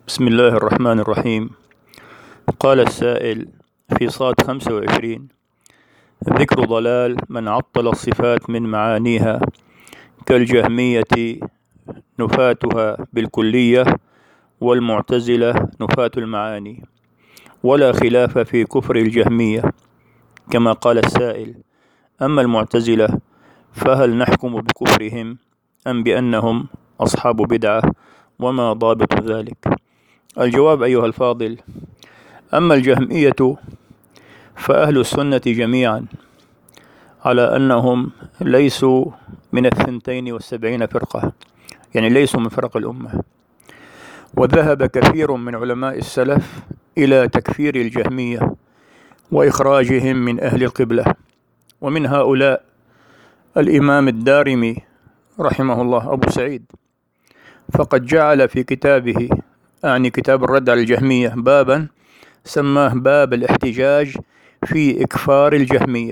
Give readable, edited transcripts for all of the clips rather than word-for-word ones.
بسم الله الرحمن الرحيم. قال السائل في صاد 25: ذكر ضلال من عطل الصفات من معانيها كالجهمية نفاتها بالكلية، والمعتزلة نفاة المعاني، ولا خلاف في كفر الجهمية كما قال السائل. أما المعتزلة فهل نحكم بكفرهم أم بأنهم أصحاب بدعة، وما ضابط ذلك؟ الجواب أيها الفاضل: أما الجهمية فأهل السنة جميعا على أنهم ليسوا من 72 فرقة، يعني ليسوا من فرق الأمة. وذهب كثير من علماء السلف إلى تكفير الجهمية وإخراجهم من أهل القبلة، ومن هؤلاء الإمام الدارمي رحمه الله أبو سعيد، فقد جعل في كتابه، أعني كتاب الرد على الجهمية، بابا سماه باب الاحتجاج في إكفار الجهمية،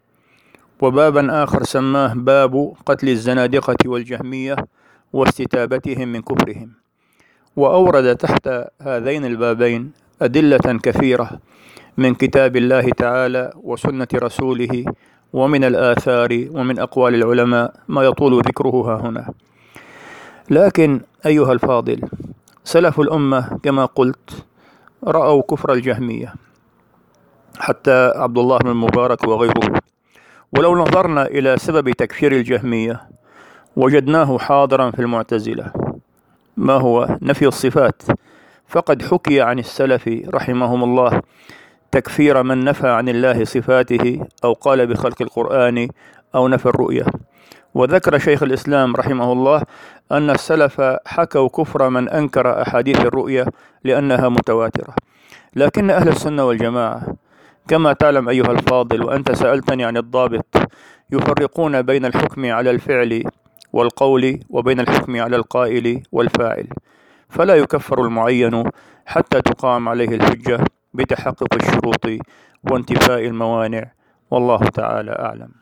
وبابا آخر سماه باب قتل الزنادقة والجهمية واستتابتهم من كفرهم. وأورد تحت هذين البابين أدلة كثيرة من كتاب الله تعالى وسنة رسوله ومن الآثار ومن أقوال العلماء ما يطول ذكره هنا. لكن أيها الفاضل، سلف الأمة كما قلت رأوا كفر الجهمية، حتى عبد الله بن المبارك وغيره. ولو نظرنا إلى سبب تكفير الجهمية وجدناه حاضرا في المعتزلة، ما هو نفي الصفات. فقد حكي عن السلف رحمهم الله تكفير من نفى عن الله صفاته أو قال بخلق القرآن أو نفى الرؤية. وذكر شيخ الإسلام رحمه الله أن السلف حكوا كفر من أنكر أحاديث الرؤية لأنها متواترة. لكن أهل السنة والجماعة كما تعلم أيها الفاضل، وأنت سألتني عن الضابط، يفرقون بين الحكم على الفعل والقول وبين الحكم على القائل والفاعل، فلا يكفر المعين حتى تقام عليه الحجة بتحقق الشروط وانتفاء الموانع، والله تعالى أعلم.